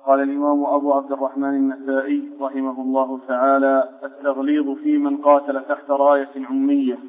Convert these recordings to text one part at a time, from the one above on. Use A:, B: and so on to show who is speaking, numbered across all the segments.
A: قال الإمام أبو عبد الرحمن النسائي رحمه الله تعالى: التغليظ في من قاتل تحت راية عمية.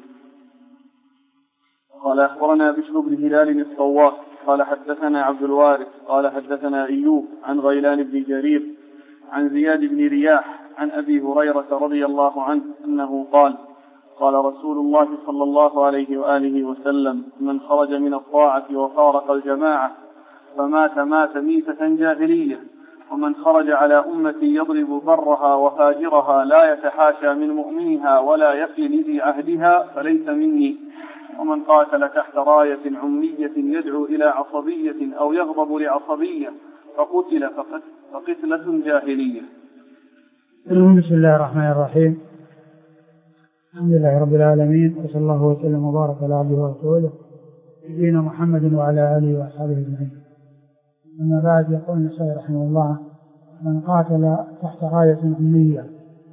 A: قال أخبرنا بشر بن هلال الصواف قال حدثنا عبد الوارث قال حدثنا أيوب عن غيلان بن جرير عن زياد بن رياح عن أبي هريرة رضي الله عنه أنه قال: قال رسول الله صلى الله عليه وآله وسلم: من خرج من الطاعة وفارق الجماعة فمات ميتة جاهلية، ومن خرج على أمتي يضرب برها وفاجرها لا يتحاشى من مؤمنها ولا يفي لذي عهدها فليس مني، ومن قاتل تحت راية عمية يدعو إلى عصبية أو يغضب لعصبية فقتل فقتلة جاهلية.
B: بسم الله الرحمن الرحيم. الحمد لله رب العالمين، وصلى الله وسلم وبارك على عبده ورسوله نبينا محمد وعلى آله وأصحابه أجمعين. أما بعد، يقول النسائي رحمه الله: من قاتل تحت راية عمية.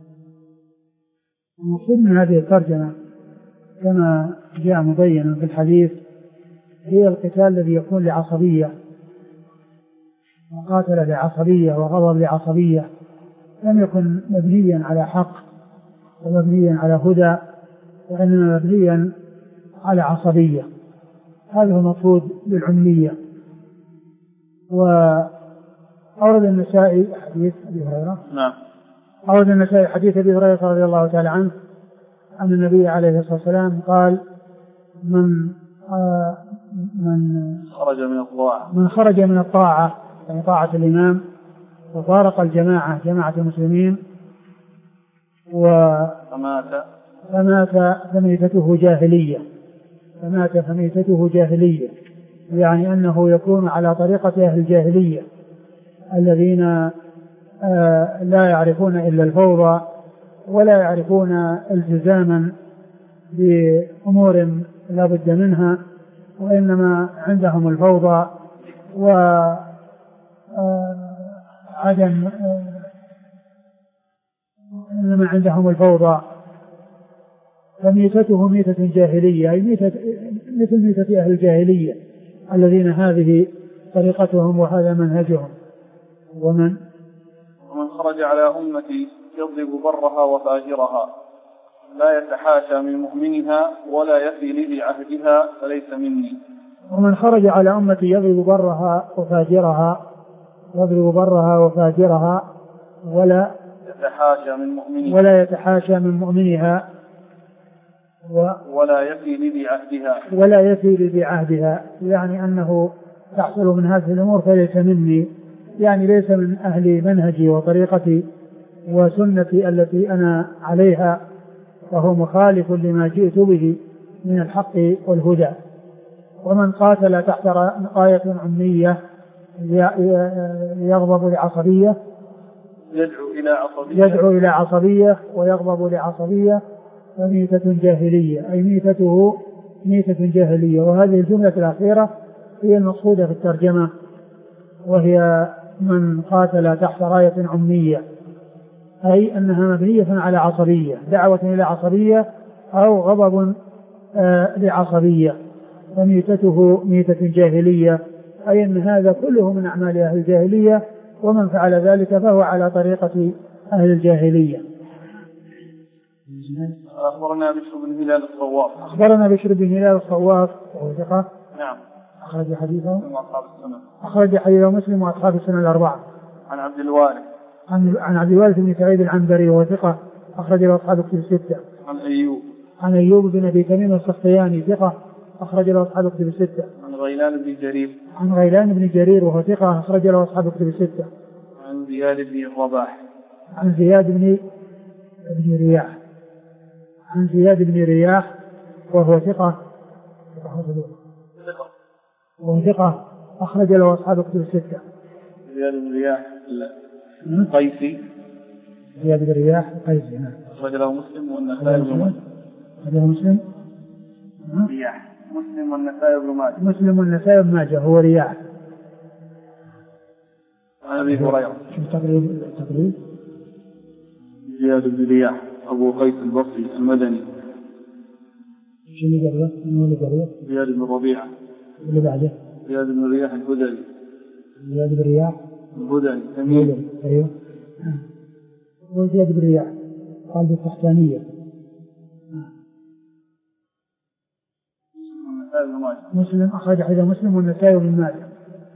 B: المقصود من هذه الترجمة كما جاء مبينا في الحديث هي القتال الذي يكون لعصبية، وقاتل لعصبية وغضب لعصبية، لم يكن مبنيا على حق ومبنيا على هدى، وإنما مبنيا على عصبية. هذا هو المقصود بالعمية. وأورد النسائي حديث أبي هريرة.
A: نعم.
B: أورد النسائي حديث أبي هريرة رضي الله تعالى عنه أن النبي عليه الصلاة والسلام قال: من خرج من الطاعة، يعني طاعة الإمام، وفارق الجماعة، جماعة المسلمين، فمات فميتته جاهلية، يعني أنه يكون على طريقة أهل الجاهلية الذين لا يعرفون إلا الفوضى، ولا يعرفون التزاما بأمور لا بد منها، وإنما عندهم الفوضى فميتته ميتة جاهلية، أي مثل ميتة أهل الجاهلية الذين هذه طريقتهم وهذا منهجهم. ومن
A: خرج على أمتي يضرب برها وفاجرها لا يتحاشى من مؤمنها ولا يفي لذي عهدها فليس مني.
B: ومن خرج على أمتي يضرب برها وفاجرها ولا يتحاشى من مؤمنها
A: ولا يفي لذي عهدها،
B: يعني أنه تحصل من هذه الأمور فليس مني، يعني ليس من أهل منهجي وطريقتي وسنتي التي أنا عليها، وهو مخالف لما جئت به من الحق والهدى. ومن قاتل تحت راية عمية يغضب لعصبية، يدعو إلى عصبية ويغضب لعصبية، فميتة جاهلية، أي ميتته ميتة جاهلية. وهذه الجملة الأخيرة هي المقصودة في الترجمة، وهي من قاتل تحت راية عمية، أي أنها مبنية على عصبية، دعوة إلى عصبية أو غضب لعصبية، فميتته ميتة جاهلية، أي أن هذا كله من أعمال أهل الجاهلية، ومن فعل ذلك فهو على طريقة أهل الجاهلية.
A: أخبرنا بشر بن هلال
B: الصواف وهو ثقة.
A: نعم.
B: أخرج حديثه مسلم وأصحاب السنة الأربعة.
A: عن عبد الوارث
B: بن سعيد العنبري وهو ثقة، أخرج له أصحاب الكتب الستة. عن أيوب بن أبي تميم السختياني ثقة، أخرج له أصحاب الكتب الستة.
A: عن غيلان بن جرير وهو ثقة، أخرج له أصحاب الكتب الستة. عن زياد بن رياح وهو ثقة، أخرج له أصحاب الكتب الستة. زياد بن رياح القيسي. أخرج له مسلم والنسائي بن ماجه.
B: مسلم والنسائي بن ماجه هو رياح.
A: عن أبي هريرة.
B: شوف تقريب
A: زياد بن رياح أبو قيس البصري المدني.
B: زياد بن ربيعة. اللي بعده
A: زياد بن رياح الهذلي.
B: زياد بن رياح
A: الهذلي.
B: أيوه. وزياد بن رياح قال بالتحتانية. مسلم أخرج حديث مسلم والنسائي وابن ماجه.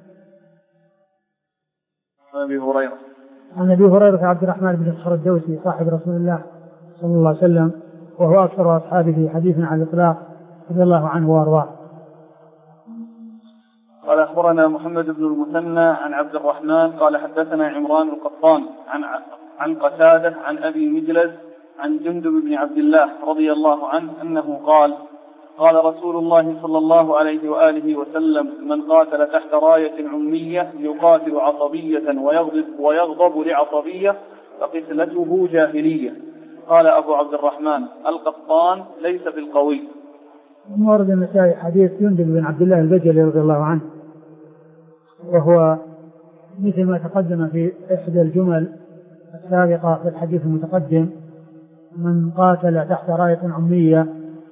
A: أبي هريرة.
B: عن أبي هريرة عبد الرحمن بن صخر الدوسي صاحب رسول الله صلى الله عليه وسلم وهو أكثر أصحابه حديثا عن الإطلاق رضي الله عنه وأرضاه.
A: قال أخبرنا محمد بن المثنى عن عبد الرحمن قال حدثنا عمران القطان عن قتادة عن أبي مجلز عن جندب بن عبد الله رضي الله عنه أنه قال قال رسول الله صلى الله عليه وآله وسلم من قاتل تحت راية عمية يقاتل عصبية ويغضب لعصبية فقتلته جاهلية. قال أبو عبد الرحمن القطان ليس بالقوي.
B: ورد النسائي حديث جندب بن عبد الله البجلي رضي الله عنه وهو مثل ما تقدم في إحدى الجمل السابقة في الحديث المتقدم من قاتل تحت راية عمية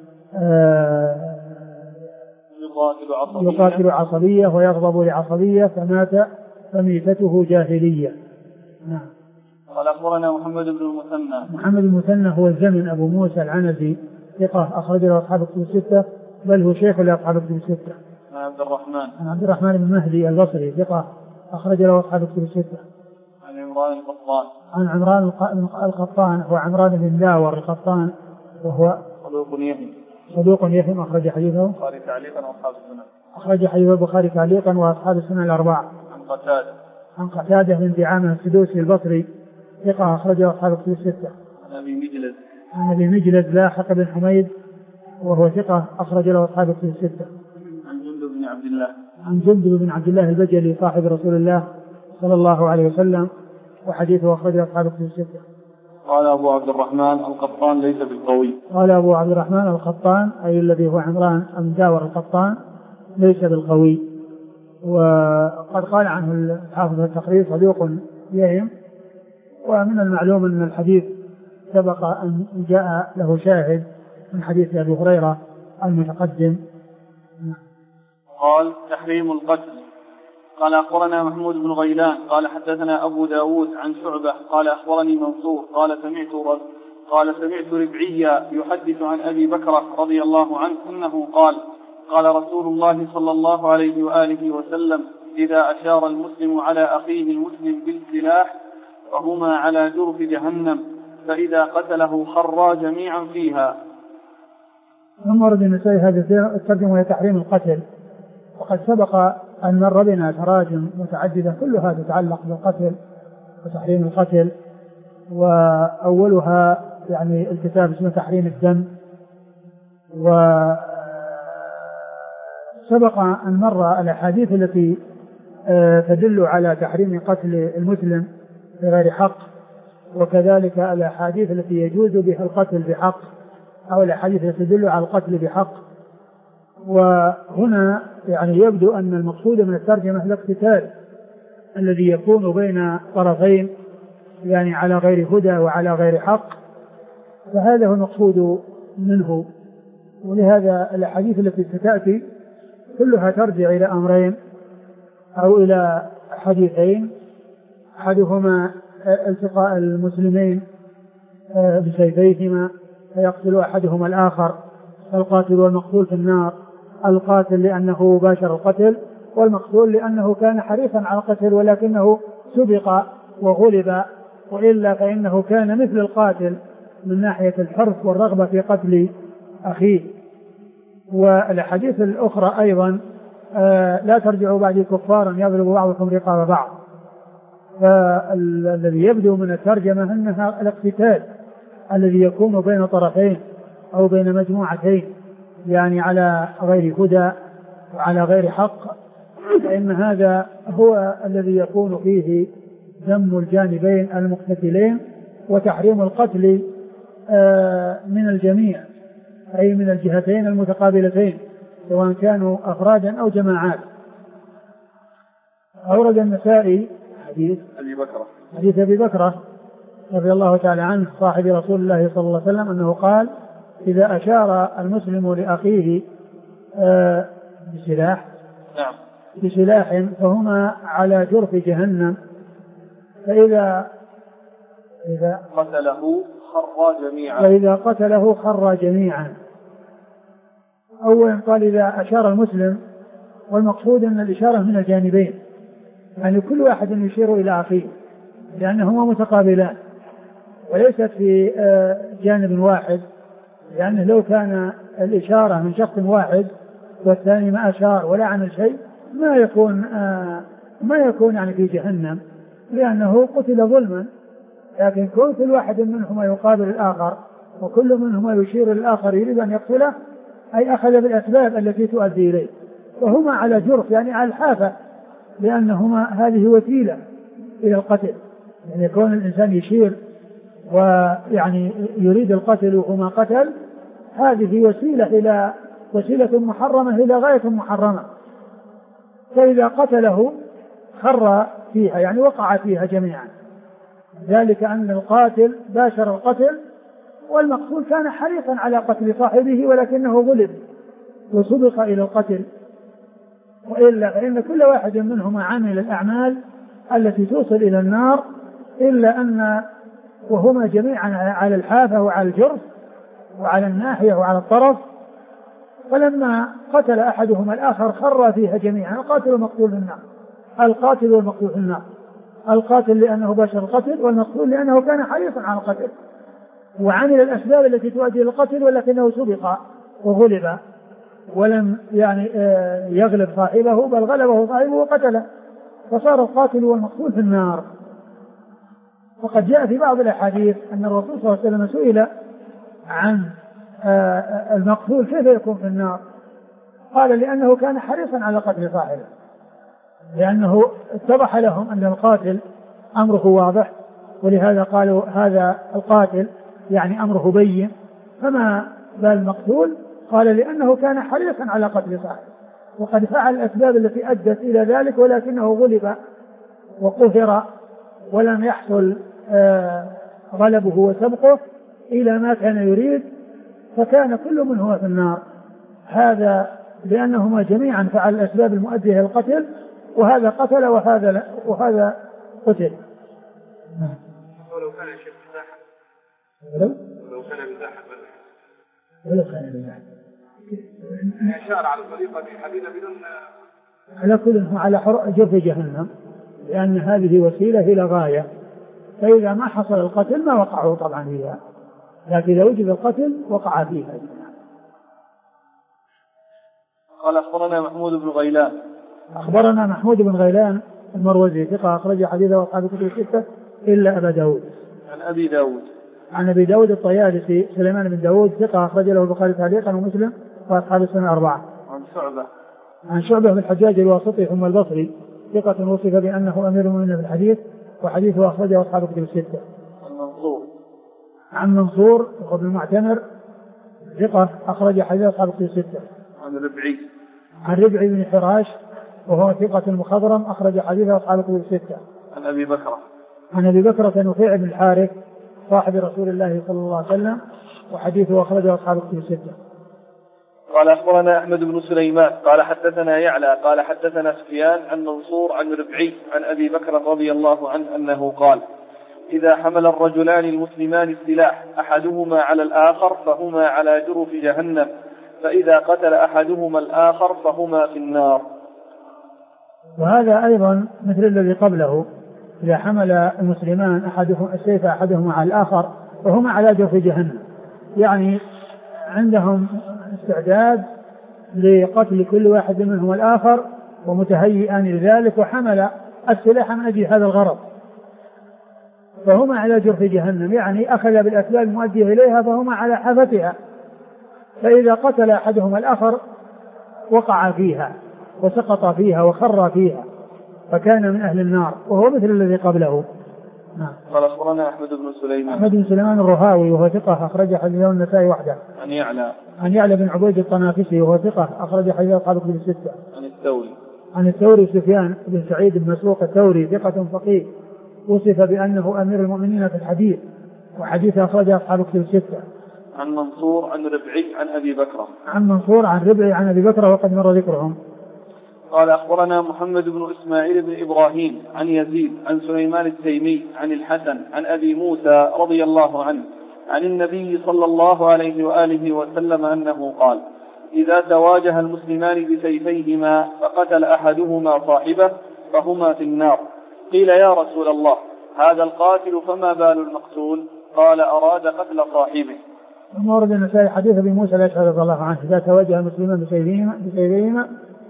B: يقاتل عصبية ويغضب لعصبية فمات فميتته جاهلية. نعم.
A: قال أخبرنا محمد بن المثنى.
B: محمد المثنى هو الزمن أبو موسى العنزي ثقة أخرج له أصحاب الكتب الستة بل هو شيخ لأصحاب الكتب الستة.
A: عن
B: عبد الرحمن بن مهدي البصري ثقة أخرج له أصحاب الكتب الستة. عن عمران القطان هو عمران بن داور القطان وهو صدوق يهم أخرج حديثه
A: البخاري تعليقا وأصحاب السنن.
B: أخرج حديث البخاري تعليقا وأصحاب السنن الأربعة. عن قتادة بن دعامة السدوسي البصري ثقة أخرج أصحاب الكتب الستة. عن أبي مجلد لاحق بن حميد وهو ثقة أخرج له أصحاب الكتب الستة. عن جندب بن عبد الله البجلي صاحب رسول الله صلى الله عليه وسلم وحديثه أخرج له أصحاب الكتب الستة.
A: قال أبو عبد الرحمن القطان ليس بالقوي.
B: قال أبو عبد الرحمن القطان أي الذي هو عمران بن داور القطان ليس بالقوي. وقد قال عنه الحافظ التقرير صدوق يهم. ومن المعلوم أن الحديث سبق أن جاء له شاهد من حديث أبي هريرة المتقدم.
A: قال تحريم القتل. قال أخبرنا محمود بن غيلان قال حدثنا أبو داود عن شعبة قال أخبرني منصور قال سمعت ربعيا يحدث عن أبي بكر رضي الله عنه أنه قال رسول الله صلى الله عليه وآله وسلم إذا أشار المسلم على أخيه المسلم بالسلاح فهما على جرف جهنم فإذا قتله خرا جميعا فيها.
B: ثم ورد النسائي هذا الترجمة وهي تحريم القتل. وقد سبق أن مر بنا تراجم متعددة كلها تتعلق بالقتل وتحريم القتل وأولها يعني الكتاب اسمه تحريم الدم. وسبق أن مر الأحاديث التي تدل على تحريم قتل المسلم بغير حق وكذلك الأحاديث التي يجوز بها القتل بحق أو الأحاديث التي تدل على القتل بحق. وهنا يعني يبدو أن المقصود من الترجمة الاقتتال الذي يكون بين طرفين يعني على غير هدى وعلى غير حق فهذا هو المقصود منه. ولهذا الأحاديث التي ستأتي كلها ترجع إلى أمرين أو إلى حديثين أحدهما التقاء المسلمين بسيفيهما فيقتل أحدهما الآخر فالقاتل والمقتول في النار. القاتل لأنه باشر القتل والمقتول لأنه كان حريصا على القتل ولكنه سبق وغلب وإلا فإنه كان مثل القاتل من ناحية الحرص والرغبة في قتل أخيه. والحديث الأخرى أيضا لا ترجعوا بعد كفارا يضرب بعضكم رقاب بعض. فالذي يبدو من الترجمة أنها الاقتتال الذي يكون بين طرفين أو بين مجموعتين يعني على غير هدى وعلى غير حق فإن هذا هو الذي يكون فيه دم الجانبين المقتتلين وتحريم القتل من الجميع أي من الجهتين المتقابلتين سواء كانوا أفرادا أو جماعات. أورد النسائي حديث أبي بكر رضي الله تعالى عنه صاحب رسول الله صلى الله عليه وسلم أنه قال إذا أشار المسلم لأخيه بسلاح فهما على جرف جهنم فإذا قتله خر جميعا. أولا قال إذا أشار المسلم، والمقصود أن الإشارة من الجانبين، يعني كل واحد يشير إلى أخيه لأنهما متقابلان وليست في جانب واحد، لأنه لو كان الإشارة من شخص واحد والثاني ما أشار ولا عمل شيء ما يكون يعني في جهنم، لأنه قتل ظلما. لكن كل واحد منهما يقابل الآخر وكل منهما يشير للآخر يريد أن يقتله، أي أخذ بالأسباب التي تؤدي إليه، فهما على جرف يعني على الحافة، لأنهما هذه وسيلة إلى القتل. يعني يكون الإنسان يشير ويعني يريد القتل وهما قتل، هذه وسيلة محرمة إلى غاية محرمة. فإذا قتله خر فيها يعني وقع فيها جميعا، ذلك أن القاتل باشر القتل والمقتول كان حريصا على قتل صاحبه ولكنه غلب وسبق إلى القتل. وإلا فإن كل واحد منهما عمل الأعمال التي توصل إلى النار، إلا أن وهما جميعا على الحافة وعلى الجرف وعلى الناحية وعلى الطرف، فلما قتل أحدهما الآخر خر فيها جميعا، القاتل والمقتول في النار. القاتل والمقتول في النار، القاتل لأنه باشر القتل، والمقتول لأنه كان حريصا على القتل وعمل الأسباب التي تؤدي للقتل ولكنه سبق وغلب ولم يعني يغلب صاحبه، بل غلبه صاحبه وقتله، فصار القاتل والمقتول في النار. وقد جاء في بعض الأحاديث أن الرسول صلى الله عليه وسلم سئل عن المقتول كيف يكون في النار، قال لأنه كان حريصا على قتل صاحبه، لأنه اتضح لهم أن القاتل أمره واضح، ولهذا قالوا هذا القاتل يعني أمره بين، فما بال المقتول؟ قال لأنه كان حريصا على قتل صاحبه وقد فعل الأسباب التي أدت إلى ذلك، ولكنه غلب وقهر ولم يحصل غلبه وسبقه إلى ما كان يريد، فكان كل منهما في النار. هذا لأنهما جميعا فعل الأسباب المؤدية إلى القتل، وهذا قتل وهذا قتل.
A: ولو كان الشيخ مزاحا، ولو كان مزاحا إشارة على الطريقة حديدة بدون
B: على كل على جرف جهنم، لأن هذه وسيلة إلى غاية، فإذا ما حصل القتل ما وقعوا طبعا فيها، لكن إذا وجد القتل وقع فيها.
A: قال أخبرنا محمود بن غيلان.
B: أخبرنا محمود بن غيلان المروزي ثقة أخرج حديثه أصحاب الكتب الستة إلا أبا داود. عن أبي داود الطيالسي سليمان بن داود ثقة أخرج له البخاري تعليقا ومسلم وأصحاب السنة 4. عن شعبة بن الحجاج الواسطي ثم البصري ثقة وصف بأنه أمير المؤمنين في الحديث، وحديثه أخرجه أصحاب الكتب الستة. عن منصور بن المعتمر ثقة أخرج حديث أصحاب الكتب الستة. عن ربعي بن حراش وهو ثقة مخضرم أخرج حديث أصحاب الكتب الستة. عن أبي بكرة نفيع بن الحارث صاحب رسول الله صلى الله عليه وسلم وحديثه أخرجه أصحاب الكتب الستة.
A: قال أخبرنا أحمد بن سليمان قال حدثنا يعلى قال حدثنا سفيان عن منصور عن ربعي عن أبي بكر رضي الله عنه أنه قال: إذا حمل الرجلان المسلمان السلاح أحدهما على الآخر فهما على جرف جهنم، فإذا قتل أحدهما الآخر فهما في النار.
B: وهذا أيضا مثل الذي قبله، إذا حمل المسلمان السيف أحدهما على الآخر فهما على جرف جهنم، يعني عندهم استعداد لقتل كل واحد منهم الآخر ومتهيئان لذلك، وحمل السلاح من أجل هذا الغرض، فهما على جرف جهنم، يعني أخذ بالأسباب المؤدية إليها فهما على حافتها، فإذا قتل أحدهما الآخر وقع فيها وسقط فيها وخر فيها فكان من أهل النار، وهو مثل الذي قبله.
A: قال أخبرنا أحمد بن
B: سليمان الرهاوي وهو ثقة أخرج حديثه النسائي وحده. عن يعلى بن عبيد الطنافسي وهو ثقة أخرج حديثه أصحاب الكتب الستة. عن الثوري سفيان بن سعيد بن مسروق الثوري ثقة فقيه وصف بأنه أمير المؤمنين في الحديث، وحديثه أخرجه أصحاب الكتب الستة.
A: عن منصور عن ربعي عن أبي بكر.
B: عن منصور عن ربعي عن أبي بكر وقد مر ذكرهم.
A: قال أخبرنا محمد بن إسماعيل بن إبراهيم عن يزيد عن سليمان التيمي عن الحسن عن أبي موسى رضي الله عنه عن النبي صلى الله عليه وآله وسلم أنه قال: إذا تواجه المسلمان بسيفيهما فقتل أحدهما صاحبه فهما في النار. قيل: يا رسول الله، هذا القاتل فما بال المقتول؟ قال: أراد قتل صاحبه.
B: ثم ورد النسائي حديث ابي موسى الاشعري رضي الله عنه: اذا تواجه المسلمان بسيفيهما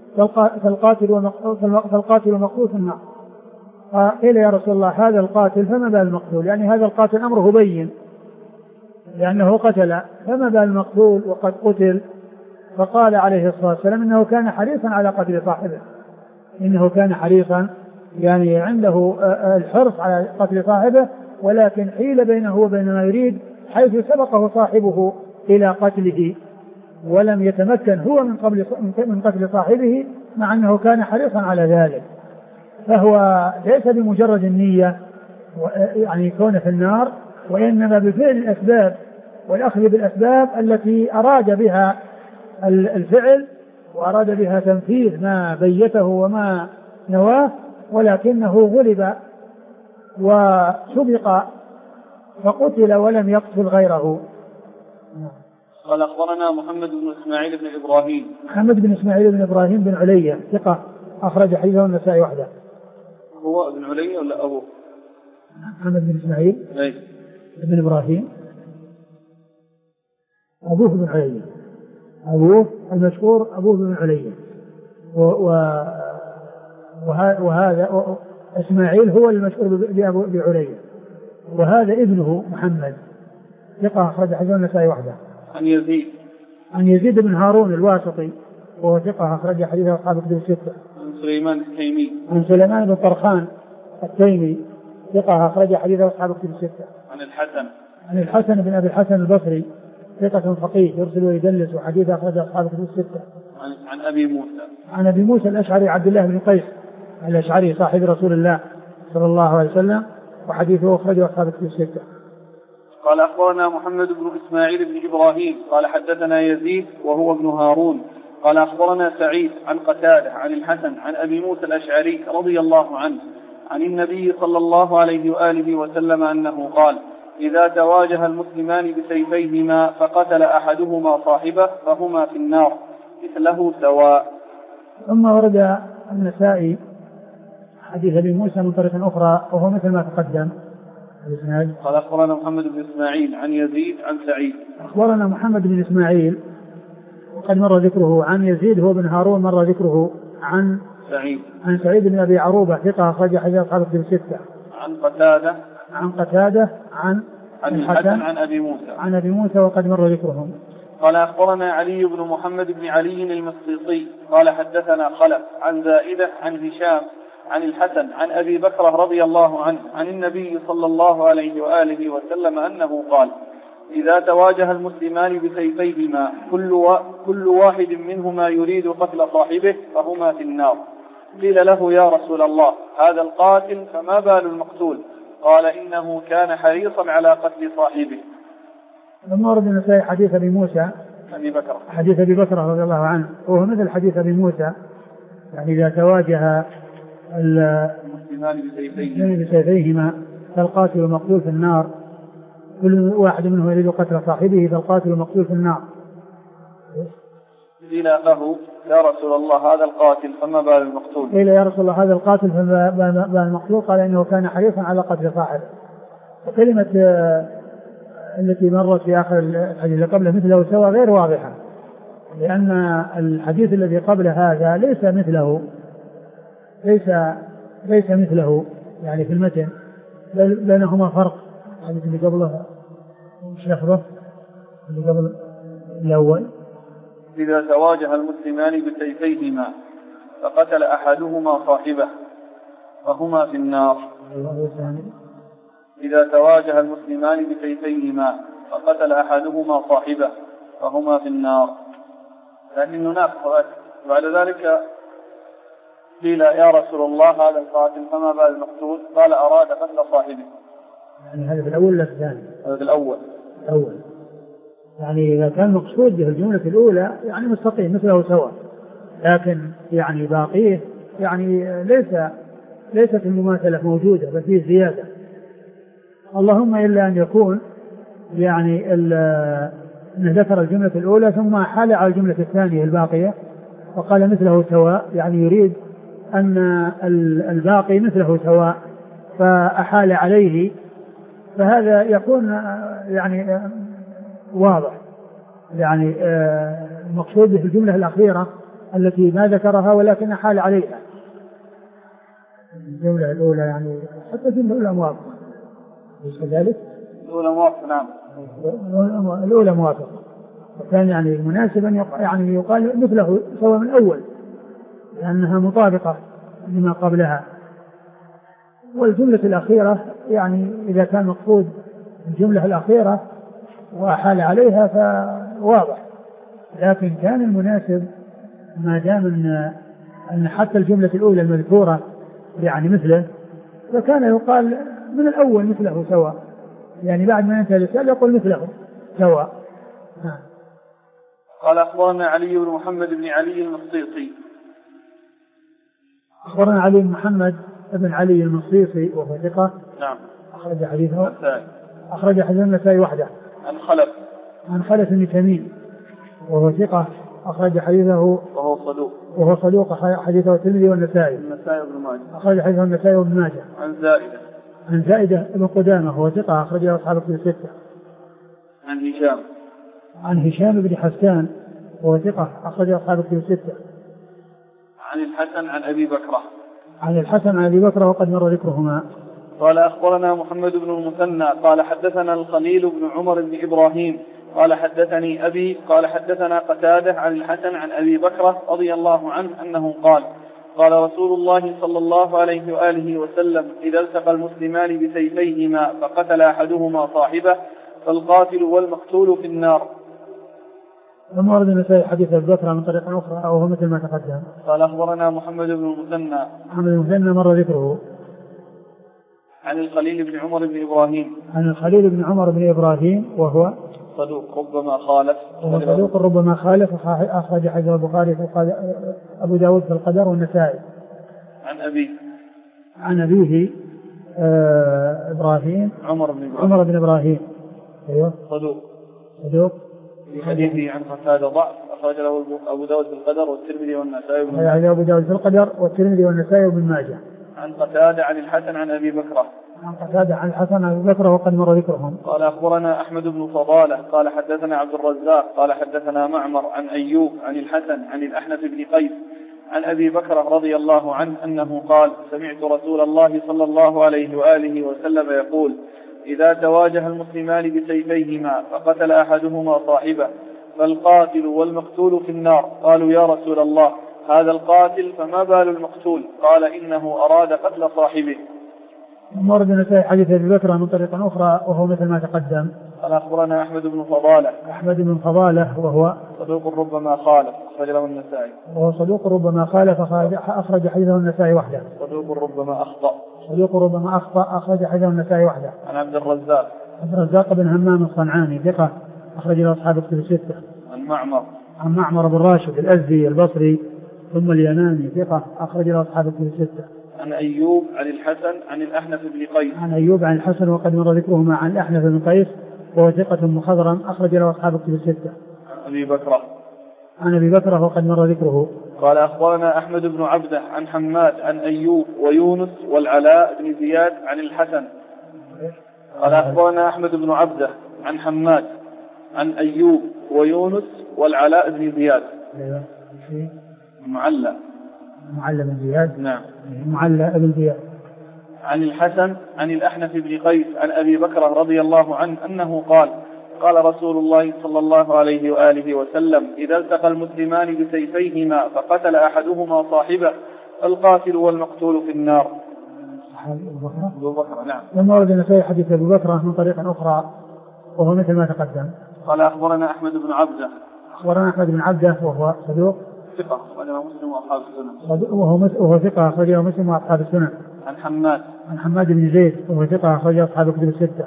B: فالقاتل مقتول في النار. قيل: يا رسول الله، هذا القاتل فما بال المقتول؟ يعني هذا القاتل امره بين لانه قتل، فما بال المقتول وقد قتل؟ فقال عليه الصلاه والسلام: انه كان حريصا على قتل صاحبه، انه كان حريصا، يعني عنده الحرص على قتل صاحبه، ولكن حيل بينه وبين ما يريد، حيث سبقه صاحبه إلى قتله ولم يتمكن هو من قتل صاحبه، مع أنه كان حريصا على ذلك. فهو ليس بمجرد النية يعني كونه في النار، وإنما بفعل الأسباب والأخذ بالأسباب التي أراد بها الفعل وأراد بها تنفيذ ما بيته وما نواه، ولكنه غلب وسبق فقتل ولم يقتل غيره.
A: قال أخبرنا محمد بن إسماعيل بن إبراهيم.
B: محمد بن إسماعيل بن إبراهيم بن علية ثقة أخرج حديثه النسائي وحده.
A: هو ابن علية ولا أبوه؟
B: محمد بن إسماعيل بن إبراهيم أبوه بن علية، أبوه المشهور أبوه بن علية، وهذا إسماعيل هو المشهور بعلية، وهذا ابنه محمد ثقة أخرج حديثه النسائي وحده. عن يزيد بن هارون الواسطي وهو ثقة أخرج حديثه أصحاب الكتب الستة. عن سليمان بن طرخان التيمي ثقة أخرج حديثه أصحاب الكتب الستة. عن الحسن بن أبي الحسن البصري ثقة فقيه يرسل ويدلس وحديثه أخرج أصحاب الكتب الستة. عن أبي موسى الأشعري عبد الله بن قيس الأشعري صاحب رسول الله صلى الله عليه وسلم وحديثه أخرجه أصحاب الكتب الستة.
A: قال أخبرنا محمد بن إسماعيل بن إبراهيم قال حدثنا يزيد وهو ابن هارون قال أخبرنا سعيد عن قتادة عن الحسن عن أبي موسى الأشعري رضي الله عنه عن النبي صلى الله عليه وآله وسلم أنه قال: إذا تواجه المسلمان بسيفيهما فقتل أحدهما صاحبه فهما في النار مثله سواء.
B: ثم ورد النسائي حديث أبي موسى من طريق أخرى وهو مثل ما تقدم.
A: قال أخبرنا محمد بن إسماعيل عن يزيد عن سعيد.
B: أخبرنا محمد بن إسماعيل وقد مر ذكره. عن يزيد هو بن هارون مر ذكره. عن سعيد بن أبي عروبة ثقة أخرج حديث أصحاب الكتب الستة. عن قتادة عن الحسن عن أبي موسى وقد مر ذكرهم.
A: قال أخبرنا علي بن محمد بن علي المصيصي قال حدثنا خلف عن زائدة عن هشام عن الحسن عن أبي بكر رضي الله عنه عن النبي صلى الله عليه وآله وسلم أنه قال: إذا تواجه المسلمان بسيفيهما كل واحد منهما يريد قتل صاحبه فهما في النار. قيل له: يا رسول الله، هذا القاتل فما بال المقتول؟ قال: إنه كان حريصا على قتل صاحبه.
B: ثم ورد النسائي حديث أبي موسى حديث أبي بكر رضي الله عنه وهو مثل حديث أبي موسى، يعني إذا تواجه المسلمان بسيفيهما فالقاتل مقتول في النار، كل واحد منه يريد قتل صاحبه فالقاتل مقتول في النار.
A: قيل له: يا رسول الله، هذا القاتل فما بال المقتول؟
B: قيل: يا رسول الله، هذا القاتل فما بال المقتول؟ قال: إنه كان حريصا على قتل صاحبه. وكلمة التي مرت في آخر الحديث قبله مثله سوى غير واضحة، لأن الحديث الذي قبل هذا ليس مثله يعني في المتن، بينهما فرق. الحديث اللي قبله مش لفظه اللي قبل الأول:
A: إذا تواجه المسلمان بسيفيهما فقتل أحدهما صاحبه فهما في النار. إذا تواجه المسلمان بسيفيهما فقتل أحدهما صاحبه فهما في النار. لكن هناك بعد ذلك قيل: يا رسول الله، هذا القاتل فما بال المقتول؟ قال: أراد قتل صاحبه.
B: يعني هذا في الأول ولا في الثاني؟
A: هذا في الأول.
B: يعني إذا كان مقصود به الجملة الأولى يعني مستقيم مثله سواء، لكن يعني باقيه يعني ليست المماثلة موجودة بل فيه زيادة، اللهم إلا أن يكون يعني أنه ذكر الجملة الأولى ثم حال على الجملة الثانية الباقية وقال مثله سواء، يعني يريد أن الباقي مثله سواء فأحال عليه، فهذا يكون يعني واضح، يعني المقصود في الجملة الأخيرة التي ما ذكرها ولكن أحال عليها. الجملة الأولى يعني حتى الجملة الأولى موافقة، ليس كذلك؟
A: الأولى موافقة، نعم.
B: الأولى موافقة، وكان يعني مناسبا يعني يقال مثله سواء من الأول لأنها مطابقة لما قبلها. والجملة الأخيرة يعني إذا كان مقصود الجملة الأخيرة وأحال عليها فواضح، لكن كان المناسب ما دام أن حتى الجملة الأولى المذكورة يعني مثله، فكان يقال من الأول مثله سواء، يعني بعد ما ينتهي الإسئلة يقول مثله سواء.
A: قال أخبرنا علي بن محمد بن علي المصيصي.
B: أخبرنا علي بن محمد بن علي المصيصي وهو ثقة.
A: نعم.
B: أخرج حديثه النسائي وحده. عن خلف بن تميم وهو ثقة أخرج حديثه وهو صدوق حديثه الترمذي والنسائي.
A: بن ماجه.
B: أخرج حديثه النسائي وابن ماجه. عن زائدة بن قدامة وهو ثقة أخرج له أصحاب الكتب الستة. عن هشام بن حسان وهو ثقة أخرج له أصحاب الكتب الستة.
A: عن الحسن عن
B: أبي بكر وقد مر ذكرهما.
A: قال أخبرنا محمد بن المثنى قال حدثنا الخليل بن عمر بن إبراهيم قال حدثني أبي قال حدثنا قتادة عن الحسن عن أبي بكر رضي الله عنه أنه قال قال رسول الله صلى الله عليه وآله وسلم إذا التقى المسلمان بسيفيهما فقتل أحدهما صاحبه فالقاتل والمقتول في النار.
B: ثم ورد النسائي حديث أبي بكر من طريق أخرى أو مثل ما تقدم.
A: قال أخبرنا محمد بن المثنى
B: مر ذكره.
A: عن الخليل بن عمر بن إبراهيم.
B: عن الخليل بن عمر بن إبراهيم وهو
A: صدوق ربما خالف أخرج حديث البخاري أبو داود في القدر والنسائي. عن أبيه إبراهيم عمر بن إبراهيم. أيوه صدوق في حديثه عن قتادة ضعف أخرج له أبو داود في القدر والترمذي والنسائي وابن
B: ماجه. أبو داود في القدر والترمذي والنسائي وابن ماجه.
A: عن قتادة عن الحسن عن أبي بكر.
B: وقد مر ذكرهم.
A: قال أخبرنا أحمد بن فضالة قال حدثنا عبد الرزاق قال حدثنا معمر عن أيوب عن الحسن عن الأحنف بن قيس عن أبي بكر رضي الله عنه أنه قال سمعت رسول الله صلى الله عليه وآله وسلم يقول إذا تواجه المسلمان بسيفيهما فقتل أحدهما صاحبه فالقاتل والمقتول في النار. قالوا يا رسول الله هذا القاتل فما بال المقتول؟ قال إنه أراد قتل صاحبه.
B: ورد النسائي حديث أبي بكر من طريق أخرى وهو مثل ما تقدم.
A: قال أخبرنا أحمد بن فضالة
B: وهو
A: صدوق ربما خالف أخرج له النسائي.
B: أخرج حديثه النسائي وحده.
A: صدوق ربما أخطأ
B: أخرج حديثه النسائي وحده.
A: عن عبد الرزاق
B: بن همام الصنعاني ثقة أخرج له أصحاب الكتب الستة. عن معمر بن راشد الأزدي البصري ثم اليماني ثقة أخرج له أصحاب الكتب الستة.
A: عن أيوب عن الحسن عن الأحنف بن قيس.
B: عن أيوب عن الحسن وقد مر ذكرهما. عن الأحنف بن قيس وهو ثقة مخضرم أخرج له أصحاب الكتب الستة. عن أبي بكر وقد مر ذكره.
A: قال أخبرنا أحمد بن عبده عن حماد عن أيوب ويونس والعلاء بن زياد عن الحسن. قال أخبرنا أحمد بن عبده عن حماد عن أيوب ويونس والعلاء بن زياد. معلى
B: بن زياد.
A: نعم.
B: معلى بن زياد.
A: عن الحسن عن الأحنف بن قيس عن أبي بكر رضي الله عنه أنه قال قال رسول الله صلى الله عليه وآله وسلم إذا التقى المسلمان بسيفيهما فقتل أحدهما صاحبه القاتل والمقتول في النار.
B: أبو بكر. نعم. لما ورد النسائي حديث أبي بكر من طريق أخرى وهو مثل ما تقدم.
A: قال أخبرنا أحمد بن عبده
B: وهو صدوق
A: ثقة أخرجه مسلم وأصحاب السنن.
B: وهو ثقة أخرجه مسلم وأصحاب السنن.
A: عن
B: حماد بن زيد وهو ثقة أخرجه أصحاب الكتب الستة.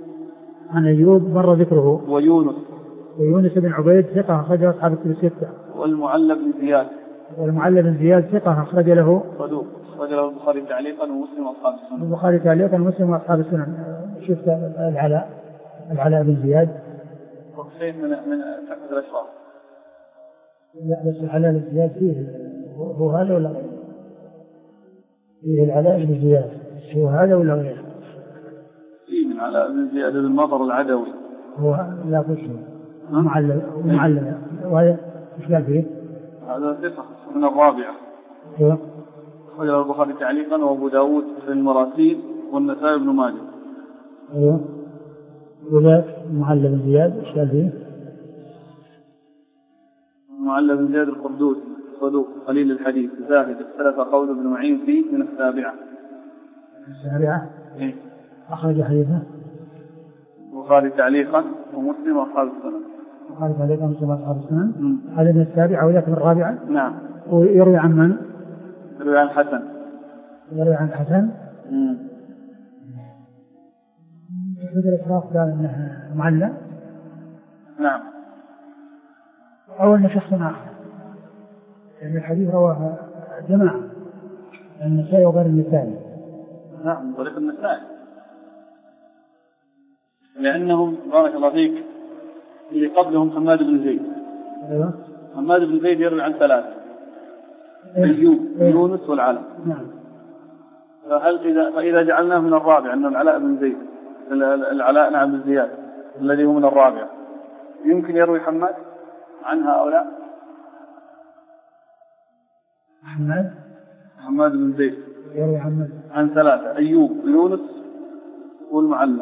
A: عن أيوب
B: مر ذكره.
A: ويونس
B: بن عبيد ثقة أخرجه أصحاب الكتب الستة.
A: والمعلى بن زياد.
B: والمعلى بن زياد ثقة أخرج له
A: صدوق، أخرج له البخاري تعليقا ومسلم وأصحاب السنن.
B: البخاري تعليقا ومسلم وأصحاب السنن. شفت العلاء بن زياد
A: وحسين من تحت الأشراف.
B: لا بس العلاء بن زياد فيه هو هذا ولا غيره؟ فيه العلاء بن زياد هو هذا ولا غيره؟
A: فيه من علاء بن زياد بن مطر العدوي.
B: هو لا فيه معلم وهذا ايش قال فيه؟
A: هذا ثقة من الرابعة.
B: ايوه.
A: أخرج له البخاري تعليقا وأبو داود في المراسيل والنسائي بن ماجه.
B: ايوه. وذاك المعلم بن زياد ايش قال فيه؟
A: المعلم بن زياد القردوسي صدوق قليل الحديث زاهد، اختلف قول ابن معين فيه من السابعة.
B: السابعة؟
A: إيه.
B: أخرج حديثه
A: البخاري تعليقا ومسلم وأصحاب السنن.
B: البخاري تعليقا ومسلم وأصحاب السنن. هذا من السابعة وذاك من الرابعة؟
A: نعم.
B: ويروي عن من؟
A: يروي عن الحسن.
B: يروي عن الحسن. مثل الإشراف قال إنه معلم.
A: نعم.
B: أو أن شخص آخر، يعني الحديث رواه جماعة النسائي وغير النسائي.
A: نعم طريق النسائي، لأنهم بارك الله فيك اللي قبلهم حماد بن زيد.
B: أيوة.
A: حماد بن زيد يروي عن ثلاثة: أيوب يونس والعلاء.
B: نعم.
A: فإذا جعلناه من الرابع أنه العلاء بن زيد العلاء نعم بن زياد الذي هو من الرابع، يمكن يروي حماد عن هؤلاء. حماد بن زيد
B: يروي
A: عن ثلاثة: أيوب يونس والمعلى.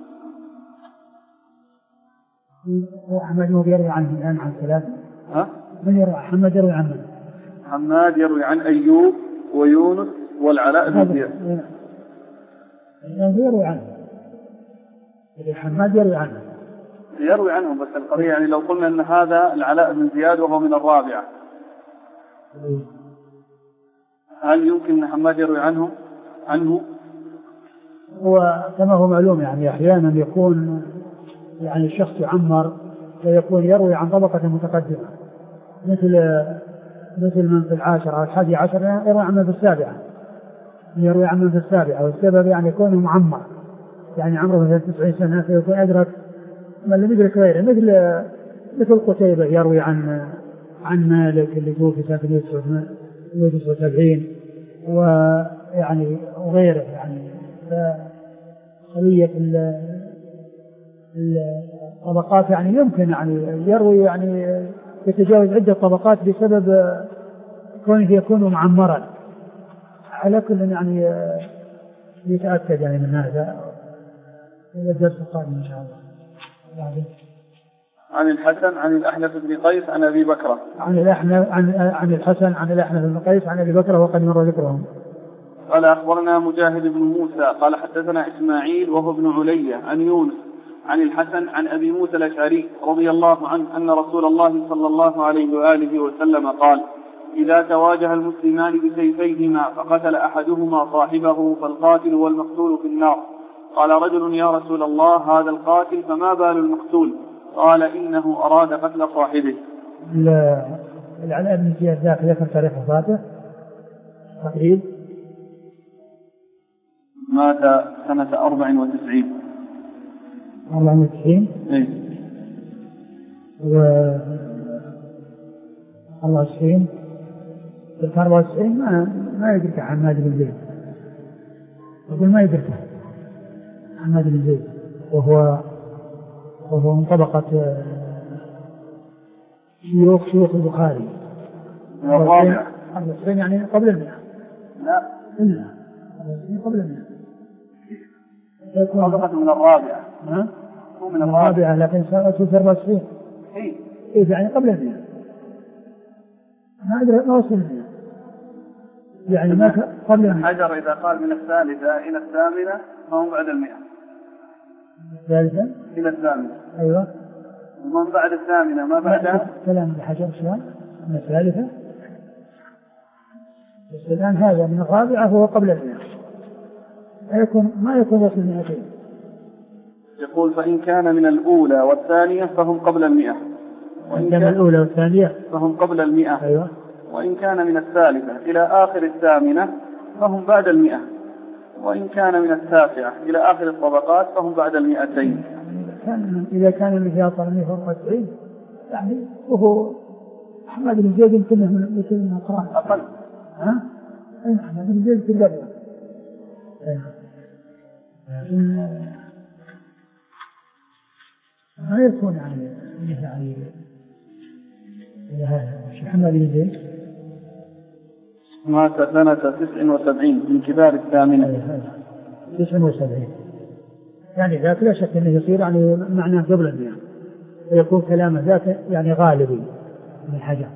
B: وأحمد هو يروي عنه الآن عن ثلاثة.
A: ها؟
B: من يروي؟ حماد يروي عنه.
A: حماد يروي عن أيوب ويونس والعلاء بن زياد.
B: يروي عنه. حماد يروي عنه
A: بس القضية يعني لو قلنا أن هذا العلاء بن زياد وهو من الرابعة، هل يمكن أن حماد يروي عنه؟
B: هو كما هو معلوم يعني أحيانا يكون يعني الشخص يعمر ويكون يروي عن طبقة متقدمة، مثل من في العاشرة أو 11 يروي عن من في السابعة، والسبب يعني يكون معمر، يعني عمره مثلا 90 سنة فيكون أدرك من لم يدرك غيره، مثل قتيبة يروي عن مالك اللي توفي سنة 79 ويعني وغيره، يعني خلية الطبقات يعني يمكن يعني يروي يعني يتجاوز عدة طبقات بسبب كونه يكون معمرا. على كل يعني يتأكد يعني من هذا إلى الدرس القادم إن شاء الله.
A: عن الحسن عن الأحنف بن قيس عن أبي بكرة.
B: عن الحسن عن الأحنف بن قيس عن أبي بكرة وقد مر ذكرهم.
A: قال أخبرنا مجاهد بن موسى قال حدثنا إسماعيل وهو ابن علية عن يونس عن الحسن عن أبي موسى الأشعري رضي الله عنه أن رسول الله صلى الله عليه وآله وسلم قال: إذا تواجه المسلمان بسيفيهما فقتل أحدهما صاحبه فالقاتل والمقتول في النار. قال رجل: يا رسول الله هذا القاتل فما بال المقتول؟ قال: إنه أراد قتل صاحبه.
B: العلاء بن زياد ذاك ذكر تاريخ وفاته تقريبا.
A: مات سنة 94.
B: 94.
A: إيه.
B: و 94 ما يدرك حماد بن زيد. أقول ما يدرك حماد بن زيد وهو من طبقة شيوخ البخاري.
A: الرابع.
B: 94 يعني قبل 100.
A: لا.
B: قبل 100.
A: طبقة من الرابعة.
B: هو من الرابعة لكن سنة 94. إيه يعني قبل 100. ما أدري ما وصل 100. يعني ما قبل 100.
A: حجر إذا قال من الثالثة إلى الثامنة فهم بعد 100.
B: الثالثة
A: إلى الثامنة.
B: أيوة.
A: ومن بعد الثامنة ما بعدها.
B: كلام الحجر شلون؟ من الثالثة. بس الآن هذا من الرابعة هو قبل 100. ما يكون وصل 200.
A: يقول: فإن كان من الأولى والثانية فهم قبل 100،
B: الدم الأولى والثانية
A: فهم قبل 100.
B: أيوة.
A: وإن كان من 3 إلى آخر 8 فهم بعد 100. وإن كان من 9 إلى آخر الطبقات فهم بعد 200.
B: إذا كان اللي فيها 194 يعني وهو أحمد بن زيد يمكن من القرآن
A: أقل.
B: أحمد بن زيد كله ما يكون يعني محمد بن زيد
A: مات سنة 79 من كبار 8.
B: 79 يعني ذاك لا شك أنه يصير يعني معناه قبل 100 ويكون كلامه ذاك يعني غالبي من حاجة.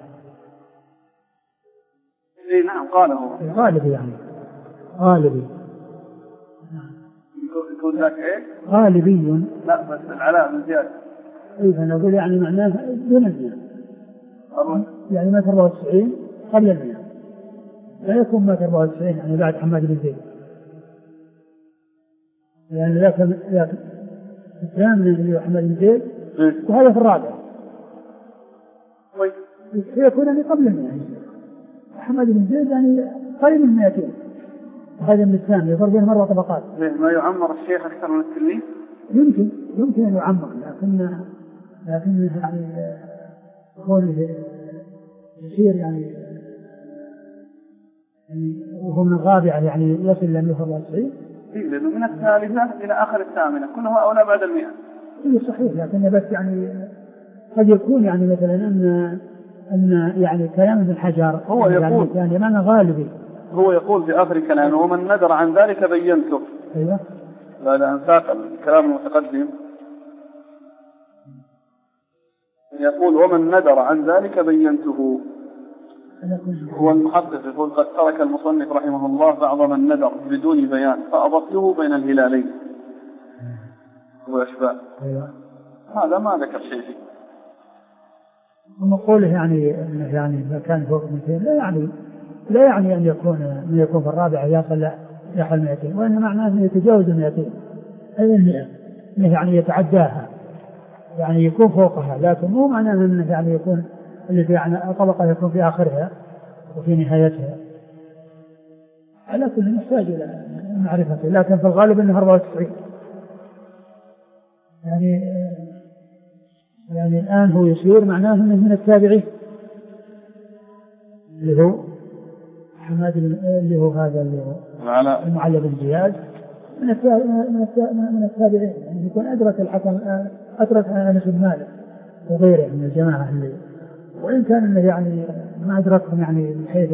A: نعم قاله
B: غالبي يعني غالبي
A: يكون ذاك إيه؟
B: غالبي.
A: لا بس العلاء من زيادة.
B: أنا أقول يعني معناه دون 100 يعني 94 قبل 100 لا يكون 94 يعني بعد حماد بن زيد يعني ذاك الثامن اللي هو حماد بن زيد وهذا في الرابع يكون يعني قبل 100 حماد بن زيد يعني قريب من 200 هذا من الثامن يفرق بين مرة طبقات.
A: ما يعمر الشيخ أكثر من التلميذ
B: يمكن أن يعمر لكن يعني كونه يصير يعني وهو من الرابعة يعني يصل إلى 194.
A: لأنه من 3 إلى آخر 8 كله أولى بعد 100.
B: إيه صحيح لكن بس يعني قد يكون يعني مثلا أن يعني كلام ابن حجر
A: هو يقول
B: يعني معنى غالبي.
A: هو يقول في آخر كلامه ومن ندر عن ذلك بينته.
B: أيوة.
A: بعد أن ساق الكلام المتقدم يقول ومن ندر عن ذلك بينته. هو المحقق يقول قد ترك المصنف رحمه الله بعض من ندر بدون بيان فأضفته بين الهلالين وأشباه.
B: أيوة.
A: هذا ما ذكر شيء فيه.
B: ومقوله يعني إذا كان فوق 200 لا يعني أن يكون في الرابعة يصل 200 وإن معناه أنه يتجاوز 200 أي 100 يعني يتعداها يعني يكون فوقها لكن مو معناه أنه يعني يكون اللي في يعني طبقة يكون في آخرها وفي نهايتها. على كل نحتاج إلى معرفته لكن في الغالب أنه 94 يعني الآن هو يصير معناه أنه من التابعين اللي هو حماد اللي هو هذا اللي هو المعلى بن زياد من التابعين يعني يكون أدرك الحسن أدرك أنس بن مالك وغيره من الجماعة اللي وإن كان إنه يعني ما أدركهم يعني من حيث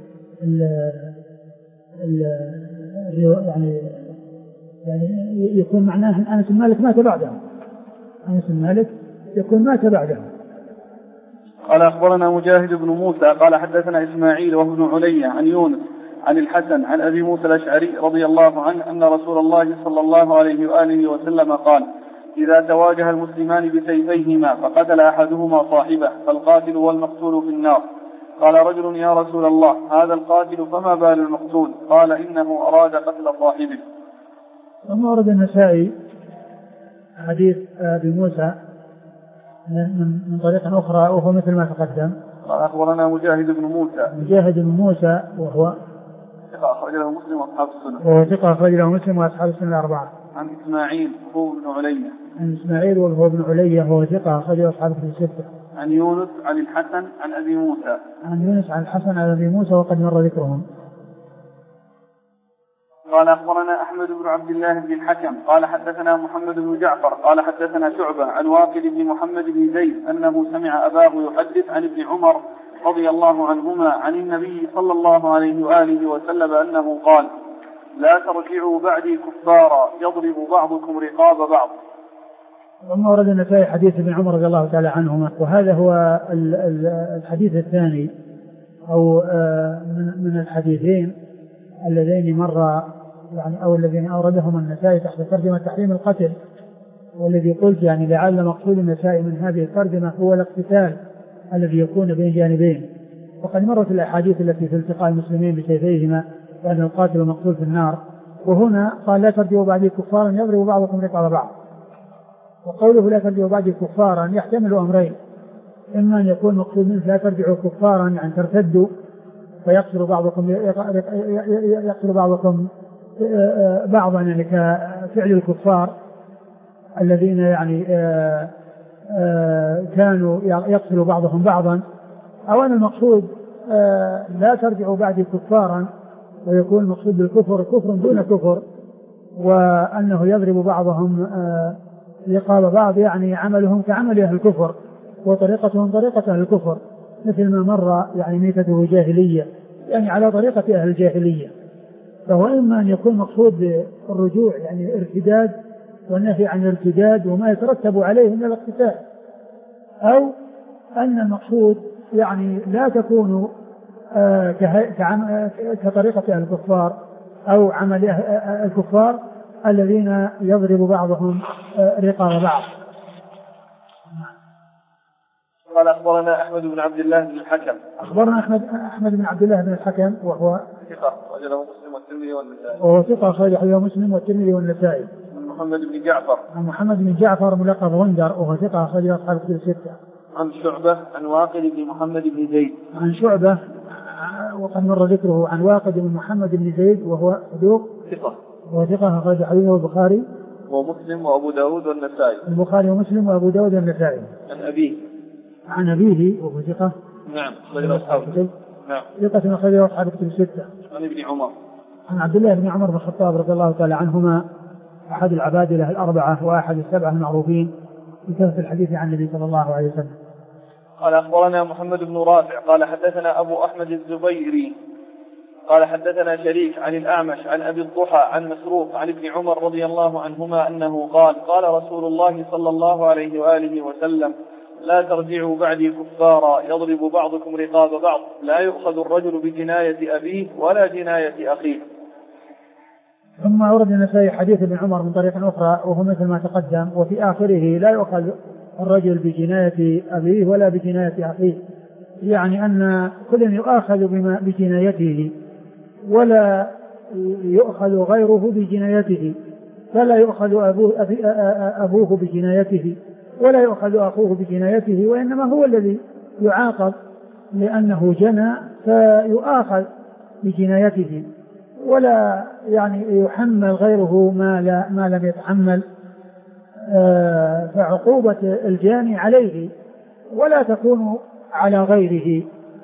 B: يعني يكون معناه أن أنس بن مالك مات بعده. أنس بن مالك يكون مات بعده.
A: قال أخبرنا مجاهد بن موسى قال حدثنا إسماعيل وابن علي عن يونس عن الحسن عن أبي موسى الأشعري رضي الله عنه أن رسول الله صلى الله عليه وآله وسلم قال إذا تواجه المسلمان بسيفيهما فقتل أحدهما صاحبه فالقاتل والمقتول في النار. قال رجل يا رسول الله هذا القاتل فما بال المقتول؟ قال إنه أراد قتل صاحبه.
B: ثم ورد النسائي حديث أبي موسى من طريقة أخرى وهو مثل ما تقدم.
A: قال أخبرنا مجاهد بن موسى
B: وهو
A: ثقة أخرج له مسلم وأصحاب السنة.
B: وهو ثقة أخرج له مسلم وأصحاب السنة الأربعة.
A: عن إسماعيل وهو ابن علي.
B: عن إسماعيل وهو ابن علي وهو ثقة أخرج له أصحاب الستة.
A: عن يونس عن الحسن عن أبي موسى.
B: عن يونس عن الحسن عن أبي موسى وقد مر ذكرهم.
A: قال أخبرنا أحمد بن عبد الله بن الحكم قال حدثنا محمد بن جعفر قال حدثنا شعبة عن واقد بن محمد بن زيد أنه سمع أباه يحدث عن ابن عمر رضي الله عنهما عن النبي صلى الله عليه وآله وسلم أنه قال لا ترجعوا بعدي كفارا يضرب بعضكم رقاب بعض.
B: ثم ورد النسائي حديث ابن عمر رضي الله تعالى عنهما وهذا هو الحديث الثاني أو من الحديثين اللذين مر يعني أو الذين أوردهم النسائي تحت ترجمة تحريم القتل والذي قلت يعني لعل مقصود النسائي من هذه الترجمة هو الاقتتال الذي يكون بين جانبين. وقد مرت الأحاديث التي في التقاء المسلمين بسيفيهما وأن القاتل مقتول في النار وهنا قال لا ترجعوا بعدي كفارا يضرب بعضكم رقاب بعض. وقوله لا ترجعوا بعدي كفارا يحتمل أمرين إما أن يكون مقصود منه لا ترجعوا كفارا يعني ترتدوا فيقتل بعضكم بعضا يعني كفعل الكفار الذين يعني كانوا يقتل بعضهم بعضا، أو أن المقصود لا ترجعوا بعد كفارا ويكون المقصود بالكفر كفر دون كفر، وأنه يضرب بعضهم رقاب بعض يعني عملهم كعمل أهل الكفر وطريقتهم طريقة أهل الكفر، مثل ما مر يعني ميتته جاهلية يعني على طريقة أهل الجاهلية. فهو إما أن يكون مقصود بالرجوع يعني الارتداد والنهي عن الارتداد وما يترتب عليه من الاقتتال، أو أن المقصود يعني لا تكون كطريقة أهل الكفار أو عمل الكفار الذين يضرب بعضهم رقاب بعض.
A: قال أخبرنا أحمد بن عبد الله بن الحكم.
B: أخبرنا أحمد بن عبد الله بن الحكم وهو
A: ثقة أخرجه مسلم والترمذي والنسائي.
B: وهو ثقة أخرجه مسلم والترمذي والنسائي.
A: عن محمد بن جعفر.
B: عن محمد بن جعفر ملقب غندر وهو ثقة أخرجه أصحاب الكتب الستة.
A: عن شعبة عن واقد بن محمد بن زيد.
B: عن شعبة وقد مر ذكره عن واقد بن محمد بن زيد وهو صدوق
A: ثقة.
B: وهو ثقة أخرج حديثه البخاري
A: ومسلم وأبو داود والنسائي.
B: البخاري ومسلم وأبو داود والنسائي.
A: عن
B: أبيه وهو ثقة.
A: نعم أخرجه أصحاب الكتب. نعم
B: ثقة أخرجه أصحاب الكتب الستة.
A: عن ابن عمر.
B: عن عبد الله بن عمر بن الخطاب رضي الله تعالى عنهما أحد العبادلة الأربعة وأحد السبعة المعروفين بكثرة الحديث عن النبي صلى الله عليه وسلم.
A: قال أخبرنا محمد بن رافع قال حدثنا أبو أحمد الزبيري قال حدثنا شريك عن الأعمش عن أبي الضحى عن مسروق عن ابن عمر رضي الله عنهما أنه قال قال رسول الله صلى الله عليه وآله وسلم لا ترجعوا بعدي كفارا يضرب بعضكم رقاب بعض لا يؤخذ الرجل بجناية أبيه ولا جناية أخيه.
B: ثم أورد النسائي حديث ابن عمر من طريق أخرى وهو مثل ما تقدم وفي آخره لا يؤخذ الرجل بجناية أبيه ولا بجناية أخيه، يعني أن كل يؤخذ بجنايته ولا يؤخذ غيره بجنايته، فلا يؤخذ أبوه بجنايته ولا يؤخذ أخوه بجنايته، وإنما هو الذي يعاقب لأنه جنى فيؤاخذ بجنايته ولا يعني يحمل غيره ما لم يتحمل، فعقوبة الجاني عليه ولا تكون على غيره.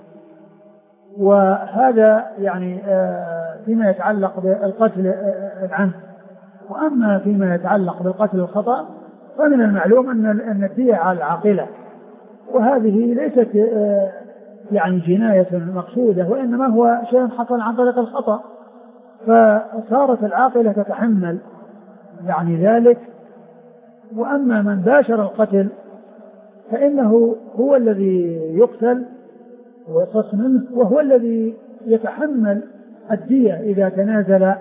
B: وهذا يعني فيما يتعلق بالقتل العمد. وأما فيما يتعلق بالقتل الخطأ فمن المعلوم أن الدية على العاقلة، وهذه ليست يعني جناية مقصودة وإنما هو شيء حصل عن طريق الخطأ، فصارت العاقلة تتحمل يعني ذلك. وأما من باشر القتل فإنه هو الذي يقتل ويقص منه وهو الذي يتحمل الدية إذا تنازل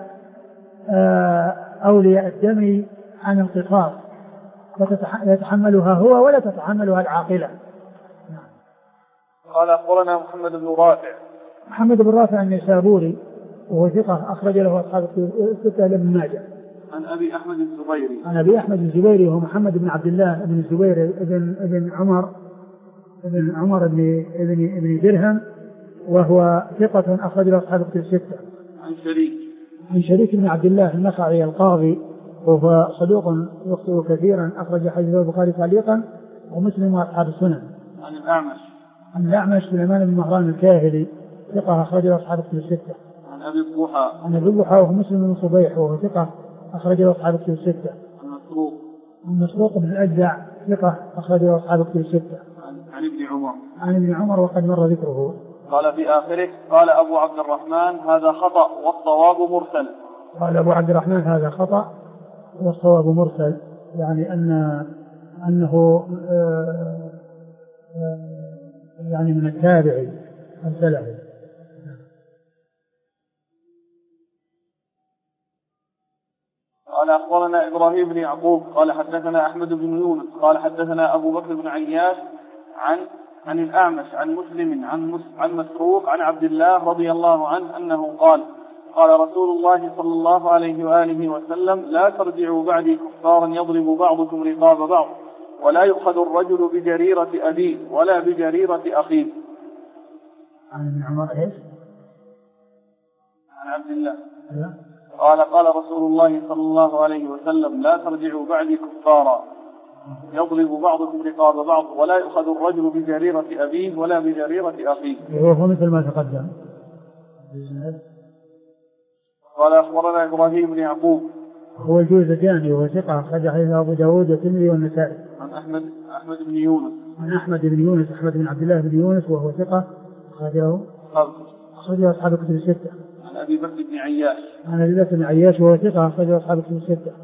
B: أولياء الدم عن القصاص، فيتحملها هو ولا تتحملها العاقلة.
A: قال أخبرنا محمد بن رافع.
B: محمد بن رافع النيسابوري وهو ثقة أخرج له أصحاب الستة بن ماجه.
A: عن أبي أحمد الزبيري.
B: عن أبي أحمد الزبيري وهو محمد بن عبد الله بن الزبير ابن عمر بن درهم وهو ثقة أخرج له أصحاب الكتب الستة. عن شريك بن عبد الله النخعي القاضي وهو صدوق يخطئ كثيرا أخرج حديثه البخاري تعليقا ومسلم وأصحاب السنن. عن الأعمش سليمان بن مهران الكاهلي ثقة أخرج له أصحاب الكتب الستة. عن أبي الضحى وهو مسلم بن صبيح وهو ثقة أخرج له أصحاب الكتب الستة. عن مسروق بن الأجدع ثقة أخرج له أصحاب الكتب الستة. عن ابن عمر وقد مر ذكره.
A: قال في آخره قال أبو عبد الرحمن هذا خطأ والصواب مرسل.
B: قال أبو عبد الرحمن هذا خطأ والصواب مرسل، يعني أنه يعني من التابعي السلفي.
A: قال أخبرنا إبراهيم بن يعقوب قال حدثنا أحمد بن يونس قال حدثنا أبو بكر بن عياش عن الأعمش عن مسلم عن مسروق عن عبد الله رضي الله عنه أنه قال قال رسول الله صلى الله عليه وآله وسلم لا ترجعوا بعدي كفارا يضرب بعضكم رقاب بعض ولا يؤخذ الرجل بجريرة أبيه ولا بجريرة أخيه.
B: عن ابن عمر ايش؟
A: عن عبد الله قال قال رسول الله صلى الله عليه وسلم لا ترجعوا بعدي كفارا يضرب بعضكم رقاب بعض ولا يؤخذ الرجل بجريرة أبيه ولا بجريرة أخيه.
B: وهو مثل ما تقدم.
A: قال أخبرنا إبراهيم بن يعقوب
B: هو الجوزجاني وهو ثقة أخرج حديثه أبو داود والترمذي والنسائي.
A: عن أحمد بن يونس
B: عن أحمد بن عبد الله بن يونس وهو ثقة أخرجه أصحاب الكتب الستة.
A: عن أبي بكر بن عياش
B: عن أبي بكر بن عياش وهو ثقة أخرجه أصحاب الكتب الستة.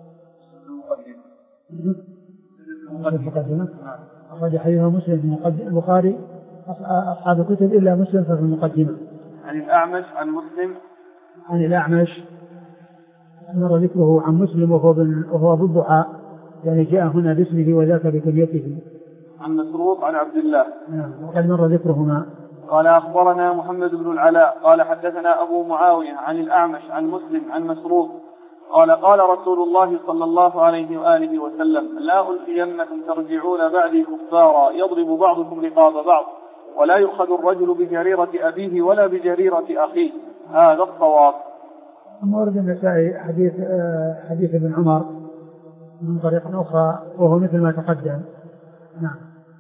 B: أخرج حديثه مسلم في البخاري أصحاب الكتب إلا مسلم ففي المقدمة.
A: عن الأعمش عن مسلم
B: عن الأعمش مر ذكره عن مسلم وهو أبو الضحى يعني جاء هنا باسمه وذاك بكليته.
A: عن مسروق عن عبد الله
B: وقد مر ذكرهما.
A: قال أخبرنا محمد بن العلاء قال حدثنا أبو معاوية عن الأعمش عن مسلم عن مسروق قال قال رسول الله صلى الله عليه وآله وسلم لا ألفينكم ترجعون بعدي كفارا يضرب بعضكم رقاب بعض ولا يؤخذ الرجل بجريرة أبيه ولا بجريرة أخيه. هذا الصواب.
B: ورد النسائي حديث ابن عمر من طريق أخرى وهو مثل ما تقدم. نعم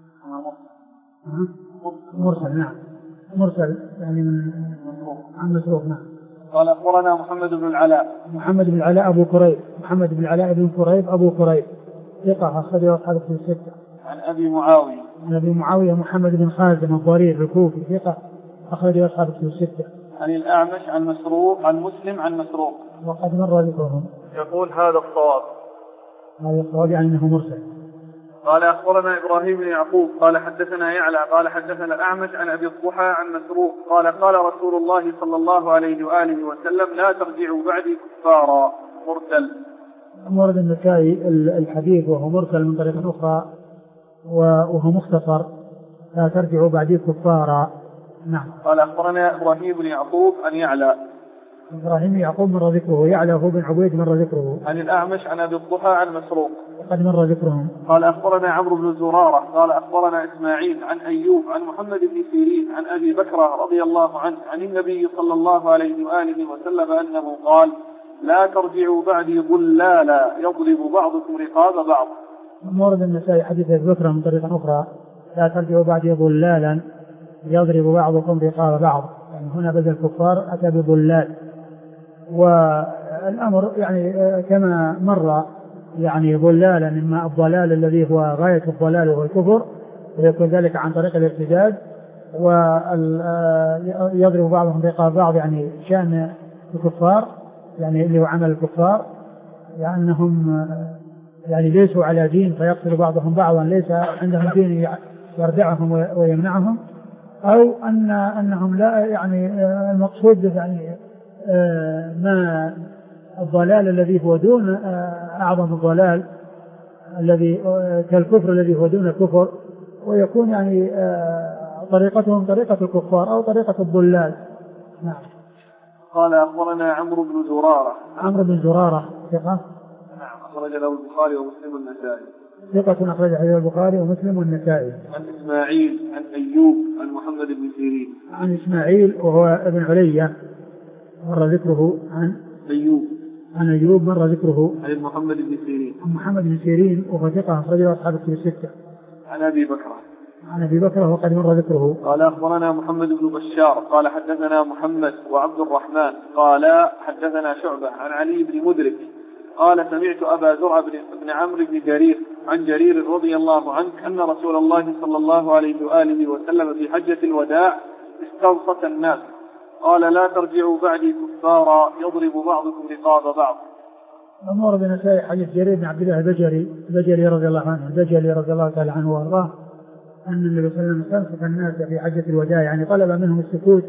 B: مرسل. نعم مرسل يعني عن مسروق. نعم.
A: قال أخبرنا محمد بن العلاء
B: أبو كريب محمد بن العلاء بن كريب أبو كريب ثقة أخرجه أصحاب الكتب الستة.
A: عن أبي معاوية
B: محمد بن خازم الضرير الكوفي ثقة أخرجه أصحاب الكتب الستة.
A: عن الأعمش عن مسروق عن مسلم عن مسروق
B: وقد مر ذكرهم.
A: يقول هذا الصواب
B: يعني أنه مرسل.
A: قال أخبرنا إبراهيم بن يعقوب قال حدثنا يعلى قال حدثنا الأعمش عن أبي الضحى عن مسروق قال قال رسول الله صلى الله عليه وآله وسلم لا ترجعوا بعدي كفارا. مرسل.
B: ورد النسائي الحديث وهو مرسل من طريق أخرى وهو مختصر لا ترجعوا بعدي كفارا. نعم.
A: قال أخبرنا إبراهيم بن يعقوب عن يعلى
B: إبراهيم يعقوب مر ذكره يعلى هو بن عبيد مر ذكره.
A: عن الأعمش عن أبي الضحى عن مسروق
B: وقد مر ذكرهم.
A: قال أخبرنا عمرو بن زرارة قال أخبرنا إسماعيل عن أيوب عن محمد بن سيرين عن أبي بكر رضي الله عنه عن النبي صلى الله عليه وآله وسلم أنه قال لا ترجعوا بعدي ضلالا يضرب بعضكم رقاب بعض.
B: ورد النسائي حديث أبي بكر من طريقة أخرى لا ترجعوا بعدي ضلالا يضرب بعضكم رقاب بعض يعني هنا بدل الكفار أتى بضلال. والأمر يعني كما مر يعني ضلالا إما الضلال الذي هو غاية الضلال وهو الكفر ويكون ذلك عن طريق الارتداد ويضرب بعضهم رقاب بعض يعني شأن الكفار يعني اللي هو عمل الكفار لأنهم يعني ليسوا على دين فيقتل بعضهم بعضا ليس عندهم دين يردعهم ويمنعهم أو أنهم لا يعني المقصود يعني ما الضلال الذي هو دون أعظم الضلال الذي كالكفر الذي هو دون الكفر ويكون يعني طريقتهم طريقة الكفار أو طريقة الضلال. نعم.
A: قال أخبرنا عمرو بن زرارة
B: ثقة.
A: نعم أخرج له البخاري ومسلم والنسائي.
B: ثقة أخرج له البخاري ومسلم والنسائي.
A: عن إسماعيل عن أيوب عن محمد بن سيرين.
B: عن إسماعيل وهو ابن علية مر ذكره عن أيوب مر ذكره
A: عن محمد بن
B: سيرين وهو ثقة أخرج له أصحاب الكتب الستة.
A: عن أبي بكر
B: وقد مر ذكره.
A: قال أخبرنا محمد بن بشار قال حدثنا محمد وعبد الرحمن قال حدثنا شعبة عن علي بن مدرك قال سمعت أبا زرع بن عمرو بن جرير عن جرير رضي الله عنه أن رسول الله صلى الله عليه وآله وسلم في حجة الوداع استوصت الناس قال لا ترجعوا بعدي كفارا يضرب بعضكم رقاب بعض.
B: أمر بنسائي حديث جرير بن عبد الله البجلي رضي الله تعالى عنه وارضاه أن النبي صلى الله عليه وسلم استوصت الناس في حجة الوداع يعني طلب منهم السكوت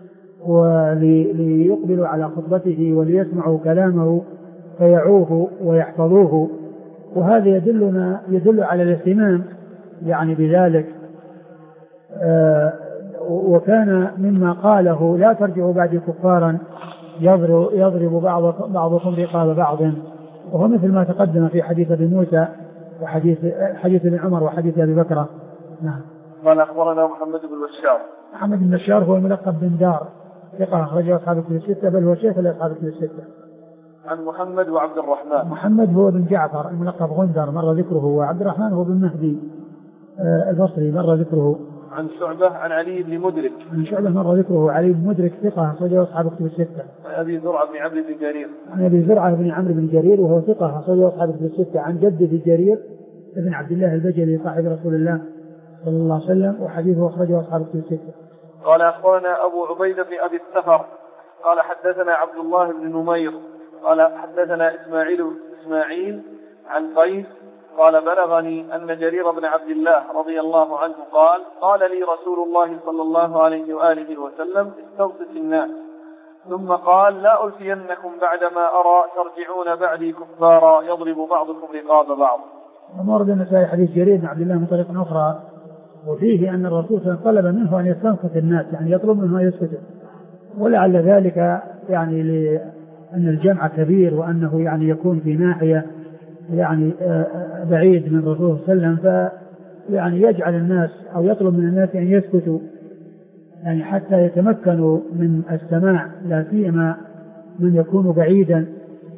B: وليقبلوا على خطبته وليسمعوا كلامه فيعوه ويحفظوه وهذا يدل على الاهتمام يعني بذلك. وكان مما قاله لا ترجعوا بعدي كفارا يضرب بعضكم رقاب بعض وهو مثل ما تقدم في حديث ابي موسى حديث ابن عمر وحديث أبي بكر. نعم.
A: قال أخبرنا محمد بن بشار.
B: محمد بن بشار هو الملقب بن دار، ثقة أخرجه أصحاب الكتب الستة، بل هو شيخ لأصحاب الكتب الستة.
A: عن محمد وعبد الرحمن.
B: محمد هو بن جعفر الملقب غندر مر ذكره، وعبد الرحمن هو بن مهدي البصري مر ذكره.
A: عن شعبة عن علي بن مدرك.
B: عن شعبة مر ذكره. علي بن مدرك ثقة أخرجه أصحاب الكتب الستة.
A: عن أبي زرعة بن عمرو بن جرير.
B: عن أبي زرعة بن عمرو بن جرير وهو ثقة أخرجه أصحاب الكتب الستة. عن جده جرير ابن عبد الله البجلي صاحب رسول الله صلى الله عليه وسلم، وحديثه أخرجه أصحاب الكتب الستة.
A: قال أخبرنا أبو عبيدة بن أبي السفر قال حدثنا عبد الله بن نمير قال حدثنا إسماعيل عن قيس قال بلغني أن جرير بن عبد الله رضي الله عنه قال لي رسول الله صلى الله عليه وآله وسلم استوصف الناس، ثم قال لا ألفينكم بعدما أرى ترجعون بعدي كفارا يضرب بعضكم رقاب بعض.
B: ومرد النسائي حديث جرير بن عبد الله من طريق أخرى، وفيه أن الرسول صلى الله عليه وسلم طلب منه أن يستنصت الناس، يعني يطلب منه أن يسكت، ولعل ذلك يعني لأن الجمع كبير وأنه يعني يكون في ناحية يعني بعيد من الرسول صلى الله عليه وسلم، فيعني يجعل الناس أو يطلب من الناس أن يسكتوا يعني حتى يتمكنوا من السماع، لا سيما من يكون بعيدا.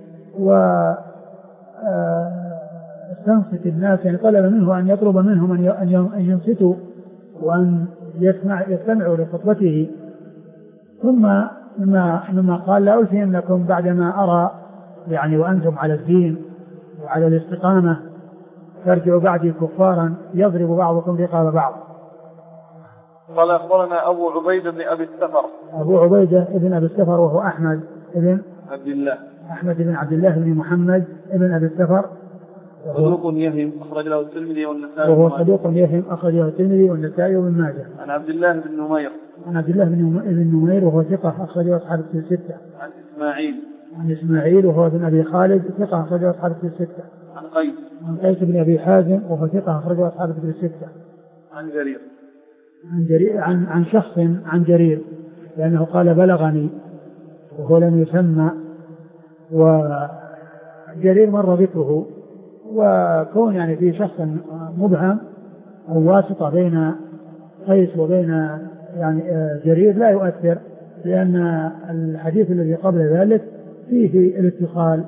B: استنصت الناس يعني طلب منه أن يطلب منهم أن ينصتوا وأن يستمعوا لخطبته. ثم مما قال لا ألفينكم بعدما أرى يعني وأنتم على الدين وعلى الاستقامة ترجعوا بعدي كفارا يضرب بعضكم رقاب بعض.
A: قال أخبرنا أبو عبيدة بن أبي السفر.
B: أبو عبيدة بن أبي السفر وهو أحمد بن عبد الله بن محمد بن أبي السفر،
A: صدوق يهم أخرج له الترمذي والنسائي.
B: وهو صدوق يهم أخرج له الترمذي والنسائي وابن ماجه.
A: عن عبد الله بن نمير.
B: عن عبد الله بن نمير وهو ثقة أخرج له أصحاب الكتب الستة. عن إسماعيل وهو ابن أبي خالد ثقة أخرج له أصحاب الكتب الستة. عن قيس بن أبي حازم وهو ثقة أخرج له أصحاب الكتب الستة. عن شخص عن جرير لأنه قال بلغني وهو لم يسمى، وجرير مر ذكره، وكون يعني في شخص مبهم أو واسطة بين قيس وبين يعني جرير لا يؤثر، لأن الحديث الذي قبل ذلك فيه الاتصال.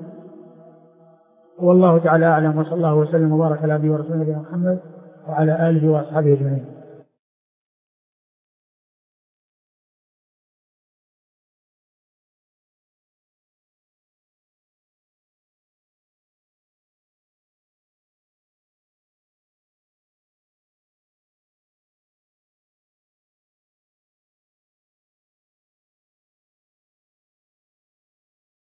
B: والله تعالى أعلم، وصلى الله وسلم وبارك على نبينا ورسوله محمد وعلى آله وأصحابه أجمعين.